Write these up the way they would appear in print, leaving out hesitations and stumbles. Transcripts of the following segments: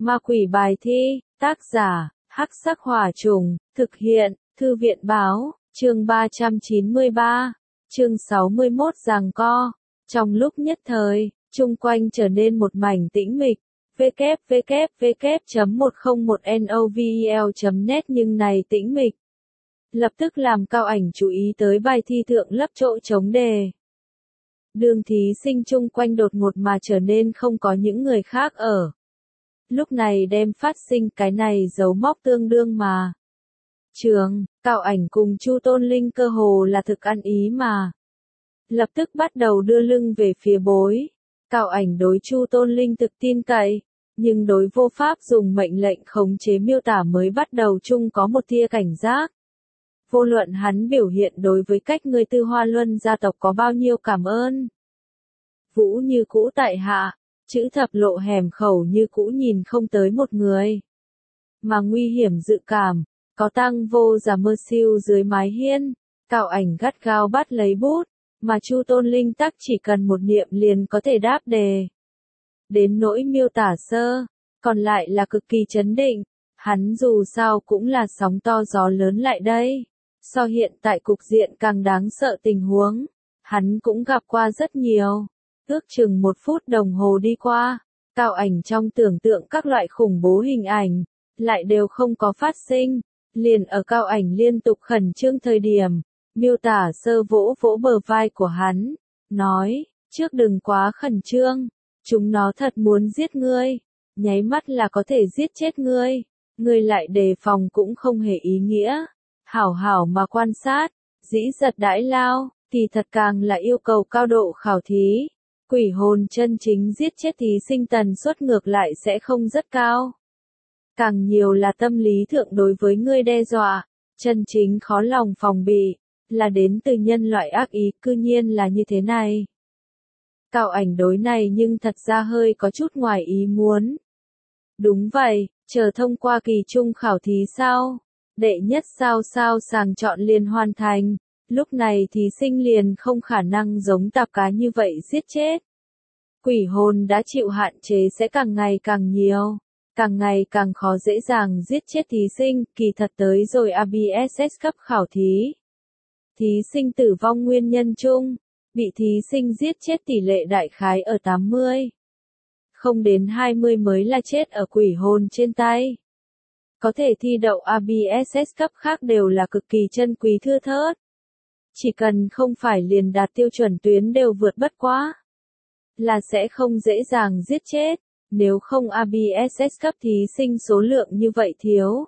Ma quỷ bài thi, tác giả, Hắc Sắc Hỏa Trùng, thực hiện, Thư viện Báo, chương 393, chương 61 giằng co. Trong lúc nhất thời, chung quanh trở nên một mảnh tĩnh mịch. www.101novel.net nhưng này tĩnh mịch lập tức làm Cao Ảnh chú ý tới bài thi thượng lấp chỗ trống đề. Đường thí sinh chung quanh đột ngột mà trở nên không có những người khác ở. Lúc này đem phát sinh cái này dấu mốc tương đương mà. Trường, Cao Ảnh cùng Chu Tôn Linh cơ hồ là thực ăn ý mà. Lập tức bắt đầu đưa lưng về phía bối. Cao Ảnh đối Chu Tôn Linh thực tin cậy, nhưng đối vô pháp dùng mệnh lệnh khống chế miêu tả mới bắt đầu chung có một tia cảnh giác. Vô luận hắn biểu hiện đối với cách người Tư Hoa Luân gia tộc có bao nhiêu cảm ơn. Vũ như cũ tại hạ, chữ thập lộ hẻm khẩu như cũ nhìn không tới một người. Mà nguy hiểm dự cảm, có tăng vô giả mơ siêu dưới mái hiên, Cao Ảnh gắt gao bắt lấy bút, mà Chu Tôn Linh tắc chỉ cần một niệm liền có thể đáp đề. Đến nỗi miêu tả sơ, còn lại là cực kỳ chấn định, hắn dù sao cũng là sóng to gió lớn lại đây. So hiện tại cục diện càng đáng sợ tình huống, hắn cũng gặp qua rất nhiều. Ước chừng 1 phút đồng hồ đi qua, Cao Ảnh trong tưởng tượng các loại khủng bố hình ảnh, lại đều không có phát sinh. Liền ở Cao Ảnh liên tục khẩn trương thời điểm, miêu tả sơ vỗ vỗ bờ vai của hắn, nói, trước đừng quá khẩn trương, chúng nó thật muốn giết ngươi, nháy mắt là có thể giết chết ngươi lại đề phòng cũng không hề ý nghĩa. Hảo hảo mà quan sát, dĩ giật đãi lao, thì thật càng là yêu cầu cao độ khảo thí. Quỷ hồn chân chính giết chết thí sinh tần suất ngược lại sẽ không rất cao. Càng nhiều là tâm lý thượng đối với ngươi đe dọa, chân chính khó lòng phòng bị, là đến từ nhân loại ác ý, cư nhiên là như thế này. Cao Ảnh đối này nhưng thật ra hơi có chút ngoài ý muốn. Đúng vậy, chờ thông qua kỳ trung khảo thí sao? Đệ nhất sao sàng chọn liền hoàn thành, lúc này thí sinh liền không khả năng giống tạp cá như vậy giết chết. Quỷ hồn đã chịu hạn chế sẽ càng ngày càng nhiều, càng ngày càng khó dễ dàng giết chết thí sinh, kỳ thật tới rồi ABSS cấp khảo thí. Thí sinh tử vong nguyên nhân chung, bị thí sinh giết chết tỷ lệ đại khái ở 80. Không đến 20 mới là chết ở quỷ hồn trên tay. Có thể thi đậu ABSS cấp khác đều là cực kỳ chân quý thưa thớt. Chỉ cần không phải liền đạt tiêu chuẩn tuyến đều vượt bất quá, là sẽ không dễ dàng giết chết, nếu không ABSS cấp thí sinh số lượng như vậy thiếu.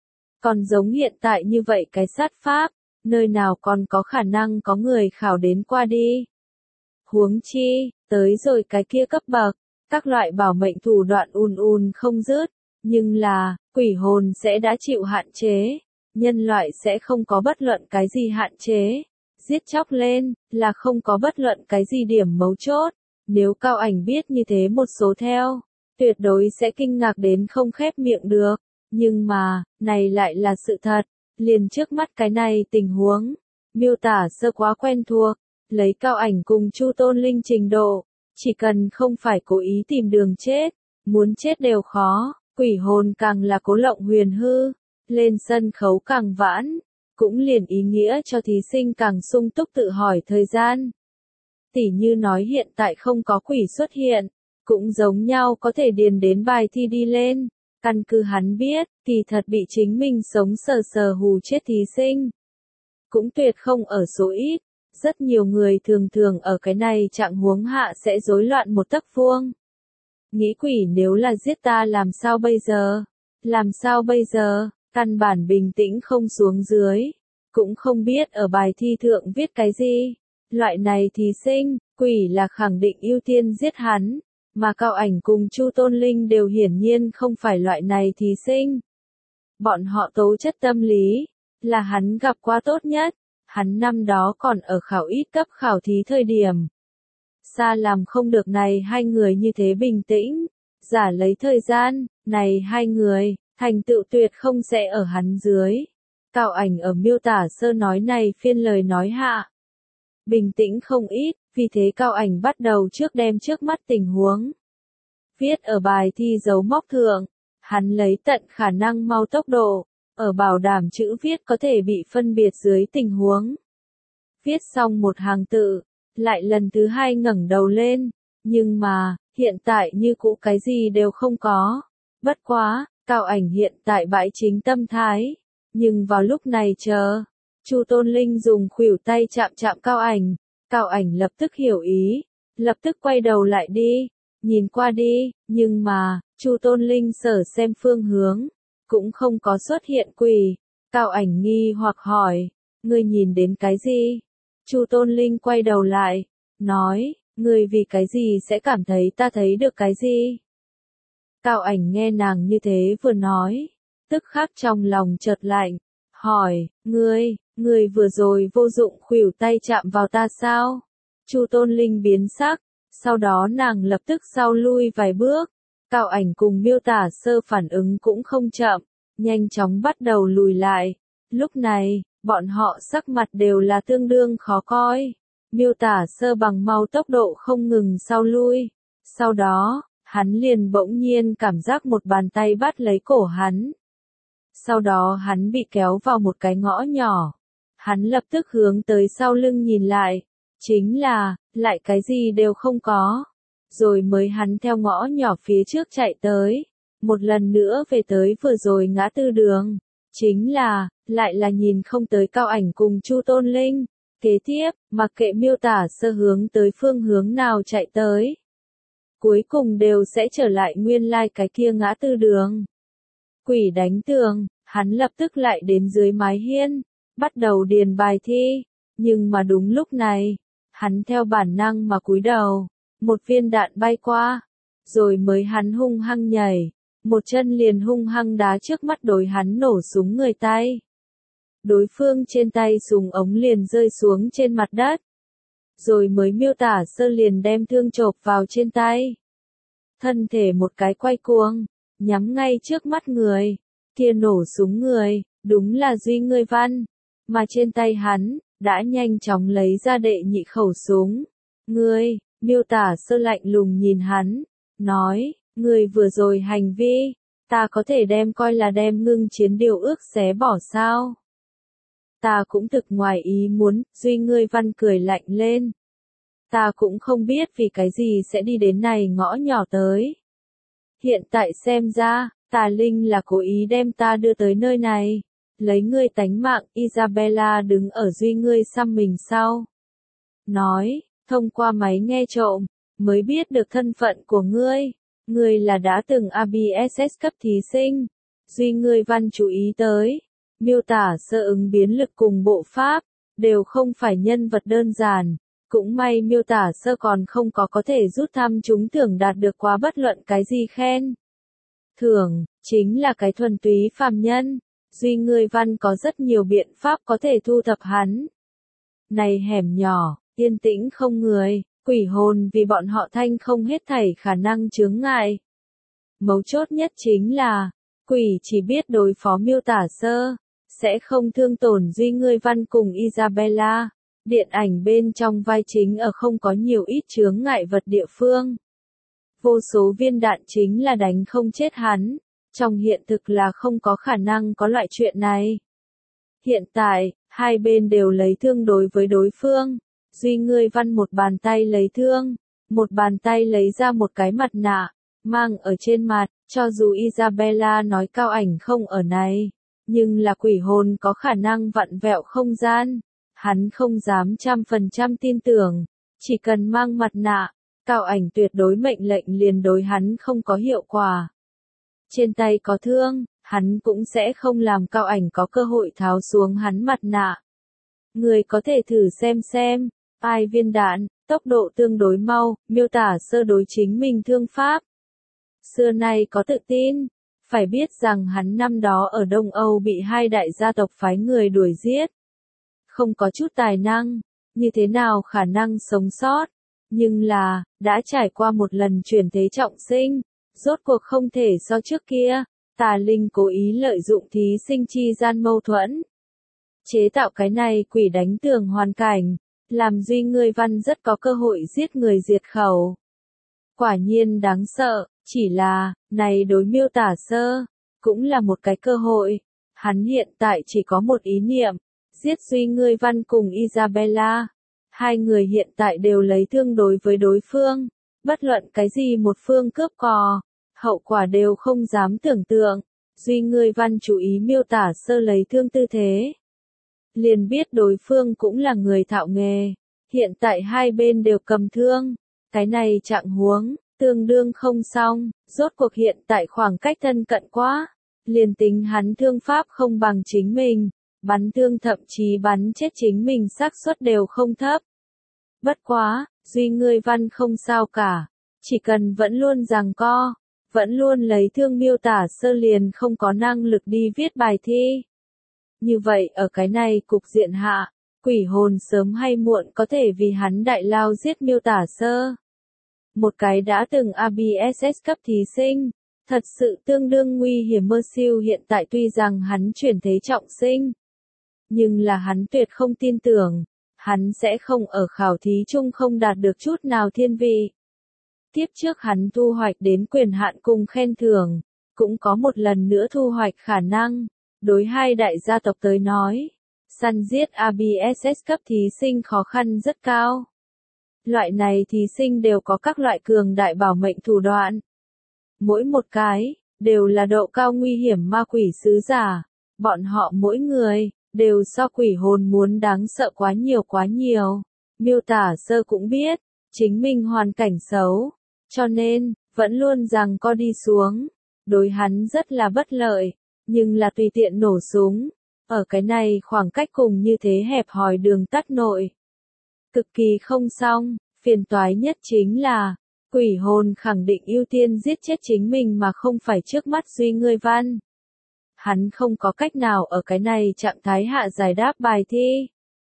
Còn giống hiện tại như vậy cái sát pháp, nơi nào còn có khả năng có người khảo đến qua đi. Huống chi, tới rồi cái kia cấp bậc, các loại bảo mệnh thủ đoạn không dứt. Nhưng là, quỷ hồn sẽ đã chịu hạn chế, nhân loại sẽ không có bất luận cái gì hạn chế, giết chóc lên, là không có bất luận cái gì điểm mấu chốt, nếu Cao Ảnh biết như thế một số theo, tuyệt đối sẽ kinh ngạc đến không khép miệng được, nhưng mà, này lại là sự thật, liền trước mắt cái này tình huống, miêu tả sơ quá quen thuộc, lấy Cao Ảnh cùng Chu Tôn Linh trình độ, chỉ cần không phải cố ý tìm đường chết, muốn chết đều khó. Quỷ hồn càng là cố lộng huyền hư, lên sân khấu càng vãn, cũng liền ý nghĩa cho thí sinh càng sung túc tự hỏi thời gian. Tỉ như nói hiện tại không có quỷ xuất hiện, cũng giống nhau có thể điền đến bài thi đi lên, căn cứ hắn biết, kỳ thật bị chính mình sống sờ sờ hù chết thí sinh. Cũng tuyệt không ở số ít, rất nhiều người thường ở cái này trạng huống hạ sẽ rối loạn một tấc vuông. Nghĩ quỷ nếu là giết ta làm sao bây giờ? Làm sao bây giờ? Căn bản bình tĩnh không xuống dưới. Cũng không biết ở bài thi thượng viết cái gì. Loại này thí sinh, quỷ là khẳng định ưu tiên giết hắn. Mà Cao Ảnh cùng Chu Tôn Linh đều hiển nhiên không phải loại này thí sinh. Bọn họ tố chất tâm lý, là hắn gặp qua tốt nhất. Hắn năm đó còn ở khảo ít cấp khảo thí thời điểm. Xa làm không được này hai người như thế bình tĩnh, giả lấy thời gian, này hai người, thành tựu tuyệt không sẽ ở hắn dưới. Cao Ảnh ở miêu tả sơ nói này phiên lời nói hạ. Bình tĩnh không ít, vì thế Cao Ảnh bắt đầu trước đem trước mắt tình huống. Viết ở bài thi dấu mốc thượng, Hắn lấy tận khả năng mau tốc độ, ở bảo đảm chữ viết có thể bị phân biệt dưới tình huống. Viết xong một hàng tự, lại lần thứ hai ngẩng đầu lên, nhưng mà, hiện tại như cũ cái gì đều không có. Bất quá, Cao Ảnh hiện tại bãi chính tâm thái, nhưng vào lúc này chờ, Chu Tôn Linh dùng khuỷu tay chạm chạm Cao Ảnh lập tức hiểu ý, lập tức quay đầu lại đi, nhìn qua đi, nhưng mà, Chu Tôn Linh sở xem phương hướng, cũng không có xuất hiện quỷ. Cao Ảnh nghi hoặc hỏi, ngươi nhìn đến cái gì? Chu Tôn Linh quay đầu lại, nói, ngươi vì cái gì sẽ cảm thấy ta thấy được cái gì? Cao Ảnh nghe nàng như thế vừa nói, tức khắc trong lòng chợt lạnh, hỏi, ngươi vừa rồi vô dụng khuỷu tay chạm vào ta sao? Chu Tôn Linh biến sắc, sau đó nàng lập tức sau lui vài bước. Cao Ảnh cùng Miêu Tả Sơ phản ứng cũng không chậm, nhanh chóng bắt đầu lùi lại. Lúc này, bọn họ sắc mặt đều là tương đương khó coi. Miêu Tả Sơ bằng mau tốc độ không ngừng sau lui. Sau đó, hắn liền bỗng nhiên cảm giác một bàn tay bắt lấy cổ hắn. Sau đó hắn bị kéo vào một cái ngõ nhỏ. Hắn lập tức hướng tới sau lưng nhìn lại. Chính là, lại cái gì đều không có. Rồi mới hắn theo ngõ nhỏ phía trước chạy tới. Một lần nữa về tới vừa rồi ngã tư đường. Chính là, lại là nhìn không tới Cao Ảnh cùng Chu Tôn Linh. Kế tiếp, mặc kệ Miêu Tả Sơ hướng tới phương hướng nào chạy tới, cuối cùng đều sẽ trở lại nguyên lai cái kia ngã tư đường. Quỷ đánh tường, hắn lập tức lại đến dưới mái hiên, bắt đầu điền bài thi, nhưng mà đúng lúc này, hắn theo bản năng mà cúi đầu, một viên đạn bay qua, rồi mới hắn hung hăng nhảy, một chân liền hung hăng đá trước mắt đối hắn nổ súng người tay. Đối phương trên tay súng ống liền rơi xuống trên mặt đất. Rồi mới Miêu Tả Sơ liền đem thương chộp vào trên tay. Thân thể một cái quay cuồng, nhắm ngay trước mắt người. Kia nổ súng người, đúng là Duy Ngươi Văn. Mà trên tay hắn, đã nhanh chóng lấy ra đệ nhị khẩu súng. Miêu Tả Sơ lạnh lùng nhìn hắn, nói, ngươi vừa rồi hành vi, ta có thể đem coi là đem ngưng chiến điều ước xé bỏ sao? Ta cũng thực ngoài ý muốn, Duy Ngươi Văn cười lạnh lên. Ta cũng không biết vì cái gì sẽ đi đến này ngõ nhỏ tới. Hiện tại xem ra, Tà Linh là cố ý đem ta đưa tới nơi này. Lấy ngươi tánh mạng, Isabella đứng ở Duy Ngươi xăm mình sau. Nói, thông qua máy nghe trộm, mới biết được thân phận của ngươi. Ngươi là đã từng ABSS cấp thí sinh. Duy Ngươi Văn chú ý tới. Miêu Tả Sơ ứng biến lực cùng bộ pháp, đều không phải nhân vật đơn giản. Cũng may Miêu Tả Sơ còn không có thể rút thăm trúng thưởng đạt được quá bất luận cái gì khen. Thưởng, chính là cái thuần túy phàm nhân. Duy Ngươi Văn có rất nhiều biện pháp có thể thu thập hắn. Này hẻm nhỏ, yên tĩnh không người, quỷ hồn vì bọn họ thanh không hết thảy khả năng chướng ngại. Mấu chốt nhất chính là, quỷ chỉ biết đối phó Miêu Tả Sơ, sẽ không thương tổn Duy Ngươi Văn cùng Isabella. Điện ảnh bên trong vai chính ở không có nhiều ít chướng ngại vật địa phương. Vô số viên đạn chính là đánh không chết hắn. Trong hiện thực là không có khả năng có loại chuyện này. Hiện tại, hai bên đều lấy thương đối với đối phương. Duy Ngươi Văn một bàn tay lấy thương, một bàn tay lấy ra một cái mặt nạ, mang ở trên mặt, cho dù Isabella nói Cao Ảnh không ở này, nhưng là quỷ hồn có khả năng vặn vẹo không gian. Hắn không dám 100% tin tưởng, chỉ cần mang mặt nạ, Cao Ảnh tuyệt đối mệnh lệnh liền đối hắn không có hiệu quả. Trên tay có thương, hắn cũng sẽ không làm Cao Ảnh có cơ hội tháo xuống hắn mặt nạ. Người có thể thử xem, ai viên đạn, tốc độ tương đối mau, Miêu Tả Sơ đối chính mình thương pháp. Xưa nay có tự tin, phải biết rằng hắn năm đó ở Đông Âu bị hai đại gia tộc phái người đuổi giết. Không có chút tài năng, như thế nào khả năng sống sót, nhưng là, đã trải qua một lần chuyển thế trọng sinh, rốt cuộc không thể so trước kia, Tà Linh cố ý lợi dụng thí sinh chi gian mâu thuẫn. Chế tạo cái này quỷ đánh tường hoàn cảnh, làm Duy Ngươi Văn rất có cơ hội giết người diệt khẩu. Quả nhiên đáng sợ, chỉ là, Này đối Miêu Tả Sơ, cũng là một cái cơ hội. Hắn hiện tại chỉ có một ý niệm, giết Duy Ngươi Văn cùng Isabella. Hai người hiện tại đều lấy thương đối với đối phương, bất luận cái gì một phương cướp cò, hậu quả đều không dám tưởng tượng. Duy Ngươi Văn chú ý Miêu Tả Sơ lấy thương tư thế, liền biết đối phương cũng là người thạo nghề. Hiện tại hai bên đều cầm thương, cái này trạng huống, tương đương không xong, rốt cuộc hiện tại khoảng cách thân cận quá, liền tính hắn thương pháp không bằng chính mình, bắn thương thậm chí bắn chết chính mình xác suất đều không thấp. Bất quá, Duy Ngươi Văn không sao cả, chỉ cần vẫn luôn giằng co, vẫn luôn lấy thương Miêu Tả Sơ liền không có năng lực đi viết bài thi. Như vậy ở cái này cục diện hạ, quỷ hồn sớm hay muộn có thể vì hắn đại lao giết Miêu Tả Sơ. Một cái đã từng ABSS cấp thí sinh, thật sự tương đương nguy hiểm. Mersill hiện tại tuy rằng hắn chuyển thế trọng sinh, nhưng là hắn tuyệt không tin tưởng, hắn sẽ không ở khảo thí chung không đạt được chút nào thiên vị. Tiếp trước hắn thu hoạch đến quyền hạn cùng khen thưởng, cũng có một lần nữa thu hoạch khả năng. Đối hai đại gia tộc tới nói, săn giết ABSS cấp thí sinh khó khăn rất cao. Loại này thí sinh đều có các loại cường đại bảo mệnh thủ đoạn. Mỗi một cái, đều là độ cao nguy hiểm ma quỷ sứ giả. Bọn họ mỗi người, đều so quỷ hồn muốn đáng sợ quá nhiều quá nhiều. Miêu Tả Sơ cũng biết, chính mình hoàn cảnh xấu, cho nên, vẫn luôn rằng co đi xuống. Đối hắn rất là bất lợi, nhưng là tùy tiện nổ súng. Ở cái này khoảng cách cùng như thế hẹp hòi đường tắt nội. Cực kỳ không xong, phiền toái nhất chính là, quỷ hồn khẳng định ưu tiên giết chết chính mình mà không phải trước mắt Duy Ngươi Văn. Hắn không có cách nào ở cái này trạng thái hạ giải đáp bài thi.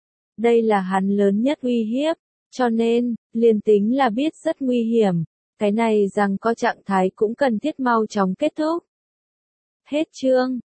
Đây là hắn lớn nhất uy hiếp, cho nên, liền tính là biết rất nguy hiểm, cái này rằng có trạng thái cũng cần thiết mau chóng kết thúc. Hết chương.